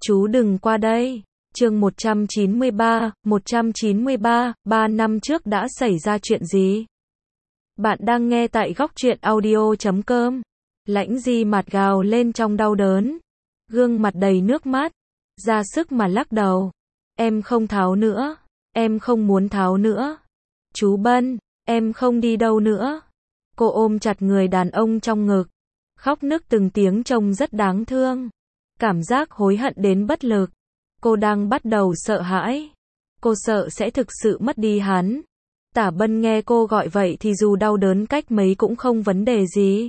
Chú đừng qua đây. Chương 193, 3 năm trước đã xảy ra chuyện gì? Bạn đang nghe tại góc truyện audio.com. Lãnh Di Mạt gào lên trong đau đớn, gương mặt đầy nước mắt, ra sức mà lắc đầu. Em không tháo nữa, em không muốn tháo nữa. Chú Bân, em không đi đâu nữa. Cô ôm chặt người đàn ông trong ngực, khóc nức từng tiếng trông rất đáng thương. Cảm giác hối hận đến bất lực. Cô đang bắt đầu sợ hãi. Cô sợ sẽ thực sự mất đi hắn. Tả Bân nghe cô gọi vậy thì dù đau đớn cách mấy cũng không vấn đề gì.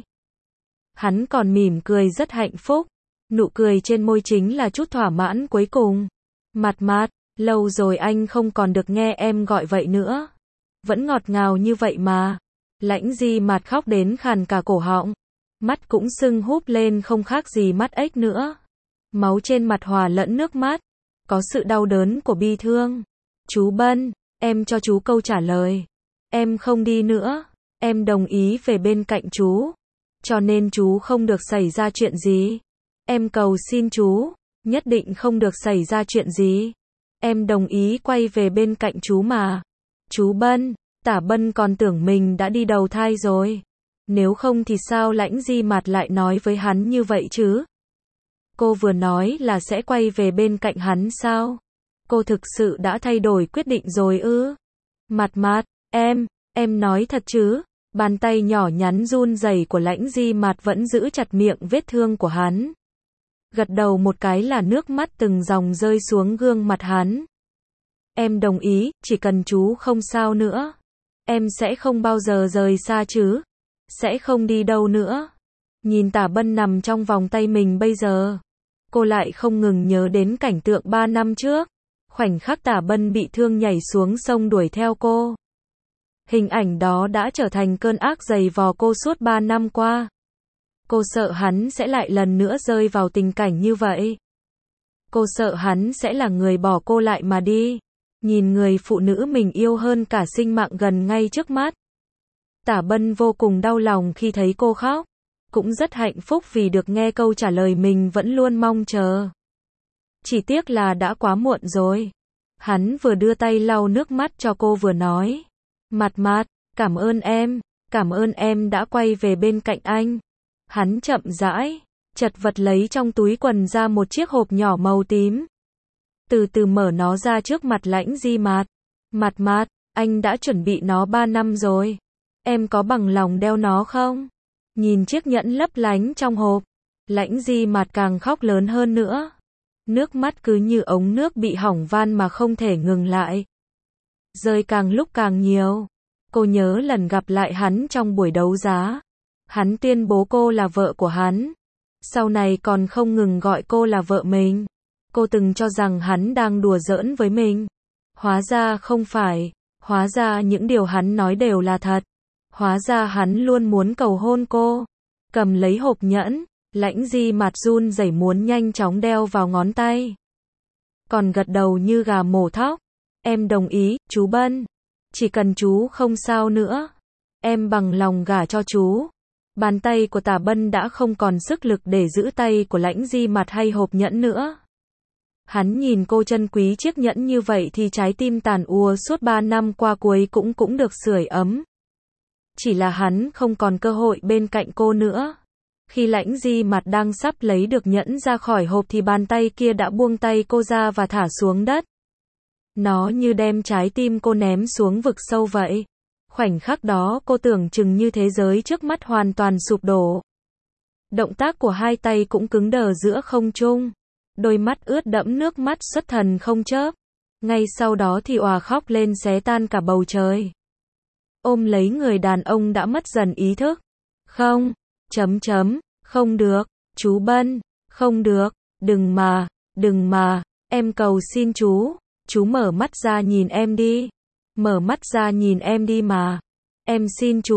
Hắn còn mỉm cười rất hạnh phúc. Nụ cười trên môi chính là chút thỏa mãn cuối cùng. Mạt Mạt, lâu rồi anh không còn được nghe em gọi vậy nữa. Vẫn ngọt ngào như vậy mà. Lãnh Di Mạt khóc đến khàn cả cổ họng. Mắt cũng sưng húp lên không khác gì mắt ếch nữa. Máu trên mặt hòa lẫn nước mắt. Có sự đau đớn của bi thương. Chú Bân, em cho chú câu trả lời. Em không đi nữa. Em đồng ý về bên cạnh chú. Cho nên chú không được xảy ra chuyện gì. Em cầu xin chú, nhất định không được xảy ra chuyện gì. Em đồng ý quay về bên cạnh chú mà. Chú Bân, Tả Bân còn tưởng mình đã đi đầu thai rồi. Nếu không thì sao Lãnh Di Mạt lại nói với hắn như vậy chứ? Cô vừa nói là sẽ quay về bên cạnh hắn sao? Cô thực sự đã thay đổi quyết định rồi ư? Mạt Mạt, em nói thật chứ? Bàn tay nhỏ nhắn run rẩy của Lãnh Di Mạt vẫn giữ chặt miệng vết thương của hắn. Gật đầu một cái là nước mắt từng dòng rơi xuống gương mặt hắn. Em đồng ý, chỉ cần chú không sao nữa. Em sẽ không bao giờ rời xa chứ. Sẽ không đi đâu nữa. Nhìn Tả Bân nằm trong vòng tay mình bây giờ. Cô lại không ngừng nhớ đến cảnh tượng 3 năm trước. Khoảnh khắc Tả Bân bị thương nhảy xuống sông đuổi theo cô. Hình ảnh đó đã trở thành cơn ác giày vò cô suốt 3 năm qua. Cô sợ hắn sẽ lại lần nữa rơi vào tình cảnh như vậy. Cô sợ hắn sẽ là người bỏ cô lại mà đi. Nhìn người phụ nữ mình yêu hơn cả sinh mạng gần ngay trước mắt. Tả Bân vô cùng đau lòng khi thấy cô khóc. Cũng rất hạnh phúc vì được nghe câu trả lời mình vẫn luôn mong chờ. Chỉ tiếc là đã quá muộn rồi. Hắn vừa đưa tay lau nước mắt cho cô vừa nói. Mạt Mạt, cảm ơn em đã quay về bên cạnh anh. Hắn chậm rãi, chật vật lấy trong túi quần ra một chiếc hộp nhỏ màu tím. Từ từ mở nó ra trước mặt Lãnh Di Mạt. Mạt Mạt, anh đã chuẩn bị nó 3 năm rồi. Em có bằng lòng đeo nó không? Nhìn chiếc nhẫn lấp lánh trong hộp, Lãnh Di Mạt càng khóc lớn hơn nữa. Nước mắt cứ như ống nước bị hỏng van mà không thể ngừng lại. Rơi càng lúc càng nhiều. Cô nhớ lần gặp lại hắn trong buổi đấu giá. Hắn tuyên bố cô là vợ của hắn. Sau này còn không ngừng gọi cô là vợ mình. Cô từng cho rằng hắn đang đùa giỡn với mình. Hóa ra không phải. Hóa ra những điều hắn nói đều là thật. Hóa ra hắn luôn muốn cầu hôn cô. Cầm lấy hộp nhẫn, Lãnh Di Mạt run rẩy muốn nhanh chóng đeo vào ngón tay. Còn gật đầu như gà mổ thóc. Em đồng ý, chú Bân. Chỉ cần chú không sao nữa. Em bằng lòng gả cho chú. Bàn tay của Tả Bân đã không còn sức lực để giữ tay của Lãnh Di Mạt hay hộp nhẫn nữa. Hắn nhìn cô trân quý chiếc nhẫn như vậy thì trái tim tàn ùa suốt 3 năm qua cuối cũng được sưởi ấm. Chỉ là hắn không còn cơ hội bên cạnh cô nữa. Khi Lãnh Di Mạt đang sắp lấy được nhẫn ra khỏi hộp thì bàn tay kia đã buông tay cô ra và thả xuống đất. Nó như đem trái tim cô ném xuống vực sâu vậy. Khoảnh khắc đó cô tưởng chừng như thế giới trước mắt hoàn toàn sụp đổ. Động tác của hai tay cũng cứng đờ giữa không trung. Đôi mắt ướt đẫm nước mắt xuất thần không chớp. Ngay sau đó thì òa khóc lên xé tan cả bầu trời. Ôm lấy người đàn ông đã mất dần ý thức. Không, không được, chú Bân, không được, đừng mà, em cầu xin chú mở mắt ra nhìn em đi. Mở mắt ra nhìn em đi mà. Em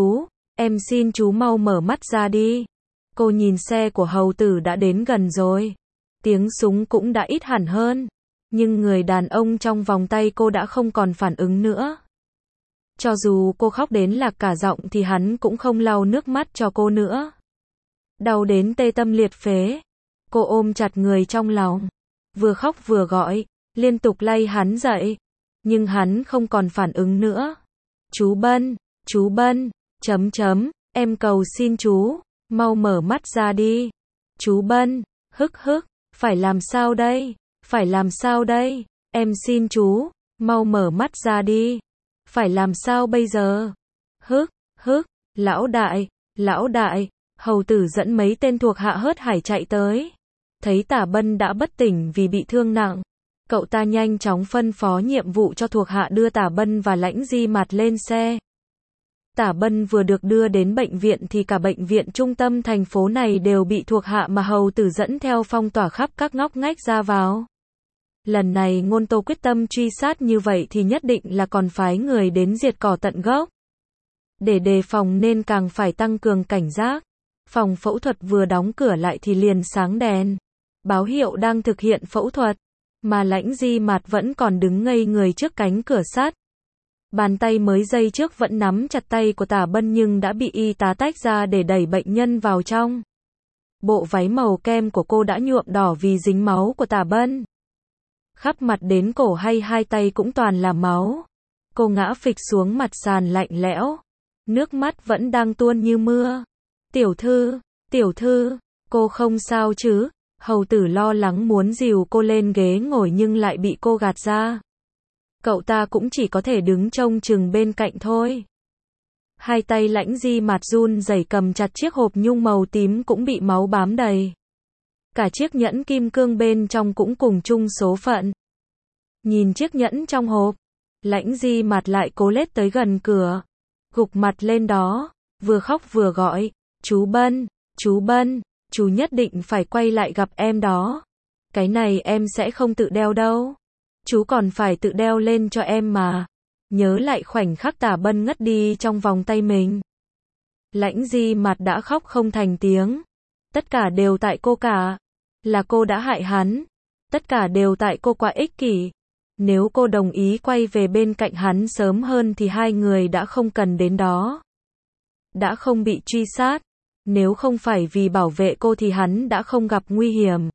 xin chú mau mở mắt ra đi. Cô nhìn xe của hầu tử đã đến gần rồi. Tiếng súng cũng đã ít hẳn hơn. Nhưng người đàn ông trong vòng tay cô đã không còn phản ứng nữa. Cho dù cô khóc đến lạc cả giọng thì hắn cũng không lau nước mắt cho cô nữa. Đau đến tê tâm liệt phế. Cô ôm chặt người trong lòng. vừa khóc vừa gọi, liên tục lay hắn dậy. Nhưng hắn không còn phản ứng nữa. Chú Bân, em cầu xin chú, mau mở mắt ra đi. Chú Bân, phải làm sao đây, em xin chú, mau mở mắt ra đi. Phải làm sao bây giờ? Lão đại, hầu tử dẫn mấy tên thuộc hạ hớt hải chạy tới. Thấy Tả Bân đã bất tỉnh vì bị thương nặng. Cậu ta nhanh chóng phân phó nhiệm vụ cho thuộc hạ đưa Tả Bân và Lãnh Di Mạt lên xe. Tả Bân vừa được đưa đến bệnh viện thì cả bệnh viện trung tâm thành phố này đều bị thuộc hạ mà hầu tử dẫn theo phong tỏa khắp các ngóc ngách ra vào. Lần này Ngôn Tô quyết tâm truy sát như vậy thì nhất định là còn phái người đến diệt cỏ tận gốc. Để đề phòng nên càng phải tăng cường cảnh giác. Phòng phẫu thuật vừa đóng cửa lại thì liền sáng đèn. Báo hiệu đang thực hiện phẫu thuật. Mà Lãnh Di Mạt vẫn còn đứng ngây người trước cánh cửa sắt. Bàn tay mới giây trước vẫn nắm chặt tay của Tả Bân nhưng đã bị y tá tách ra để đẩy bệnh nhân vào trong. Bộ váy màu kem của cô đã nhuộm đỏ vì dính máu của Tả Bân. Khắp mặt đến cổ hay hai tay cũng toàn là máu. Cô ngã phịch xuống mặt sàn lạnh lẽo. Nước mắt vẫn đang tuôn như mưa. Tiểu thư, cô không sao chứ? Hầu tử lo lắng muốn dìu cô lên ghế ngồi nhưng lại bị cô gạt ra. Cậu ta cũng chỉ có thể đứng trông chừng bên cạnh thôi. Hai tay Lãnh Di Mạt run rẩy cầm chặt chiếc hộp nhung màu tím cũng bị máu bám đầy. Cả chiếc nhẫn kim cương bên trong cũng cùng chung số phận. Nhìn chiếc nhẫn trong hộp, Lãnh Di Mạt lại cố lết tới gần cửa, gục mặt lên đó, vừa khóc vừa gọi, chú Bân, chú nhất định phải quay lại gặp em đó. Cái này em sẽ không tự đeo đâu. Chú còn phải tự đeo lên cho em mà. Nhớ lại khoảnh khắc Tả Bân ngất đi trong vòng tay mình. Lãnh Di Mạt đã khóc không thành tiếng. Tất cả đều tại cô cả. Là cô đã hại hắn. Tất cả đều tại cô quá ích kỷ. Nếu cô đồng ý quay về bên cạnh hắn sớm hơn thì hai người đã không cần đến đó. Đã không bị truy sát. Nếu không phải vì bảo vệ cô thì hắn đã không gặp nguy hiểm.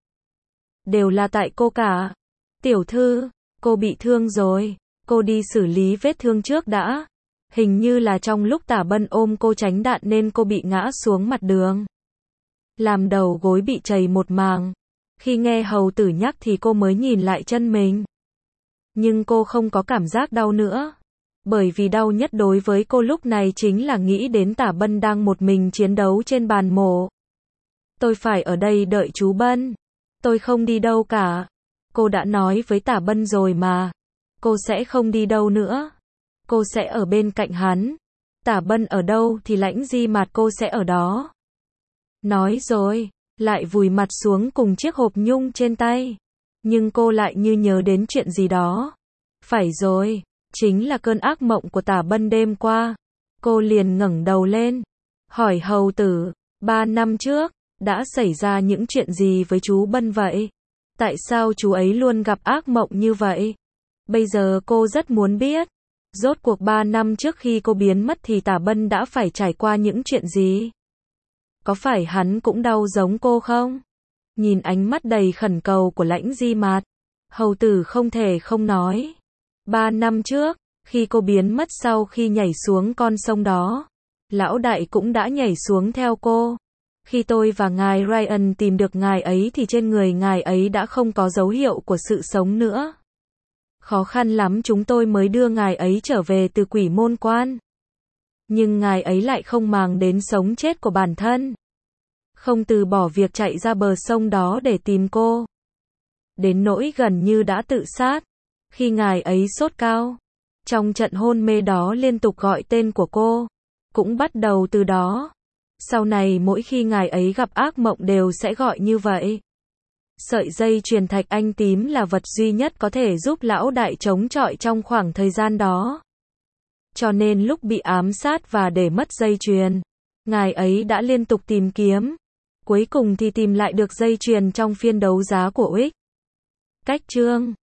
Đều là tại cô cả. Tiểu thư, cô bị thương rồi. Cô đi xử lý vết thương trước đã. Hình như là trong lúc Tả Bân ôm cô tránh đạn nên cô bị ngã xuống mặt đường. Làm đầu gối bị trầy một màng. Khi nghe hầu tử nhắc thì cô mới nhìn lại chân mình. Nhưng cô không có cảm giác đau nữa. Bởi vì đau nhất đối với cô lúc này chính là nghĩ đến Tả Bân đang một mình chiến đấu trên bàn mổ. Tôi phải ở đây đợi chú Bân. Tôi không đi đâu cả. Cô đã nói với Tả Bân rồi mà. Cô sẽ không đi đâu nữa. Cô sẽ ở bên cạnh hắn. Tả Bân ở đâu thì Lãnh Di Mạt cô sẽ ở đó. Nói rồi, lại vùi mặt xuống cùng chiếc hộp nhung trên tay. Nhưng cô lại như nhớ đến chuyện gì đó. Phải rồi, chính là cơn ác mộng của Tả Bân đêm qua. Cô liền ngẩng đầu lên, hỏi hầu tử, 3 năm trước, đã xảy ra những chuyện gì với chú Bân vậy? Tại sao chú ấy luôn gặp ác mộng như vậy? Bây giờ cô rất muốn biết. Rốt cuộc 3 năm trước khi cô biến mất thì Tả Bân đã phải trải qua những chuyện gì? Có phải hắn cũng đau giống cô không? Nhìn ánh mắt đầy khẩn cầu của Lãnh Di Mạt, hầu tử không thể không nói. 3 năm trước, khi cô biến mất sau khi nhảy xuống con sông đó, lão đại cũng đã nhảy xuống theo cô. Khi tôi và ngài Ryan tìm được ngài ấy thì trên người ngài ấy đã không có dấu hiệu của sự sống nữa. Khó khăn lắm chúng tôi mới đưa ngài ấy trở về từ Quỷ Môn Quan. Nhưng ngài ấy lại không màng đến sống chết của bản thân. Không từ bỏ việc chạy ra bờ sông đó để tìm cô. Đến nỗi gần như đã tự sát. Khi ngài ấy sốt cao. Trong trận hôn mê đó liên tục gọi tên của cô. Cũng bắt đầu từ đó. Sau này mỗi khi ngài ấy gặp ác mộng đều sẽ gọi như vậy. Sợi dây chuyền thạch anh tím là vật duy nhất có thể giúp lão đại chống chọi trong khoảng thời gian đó. Cho nên lúc bị ám sát và để mất dây chuyền, ngài ấy đã liên tục tìm kiếm. Cuối cùng thì tìm lại được dây chuyền trong phiên đấu giá của Uích. Cách chương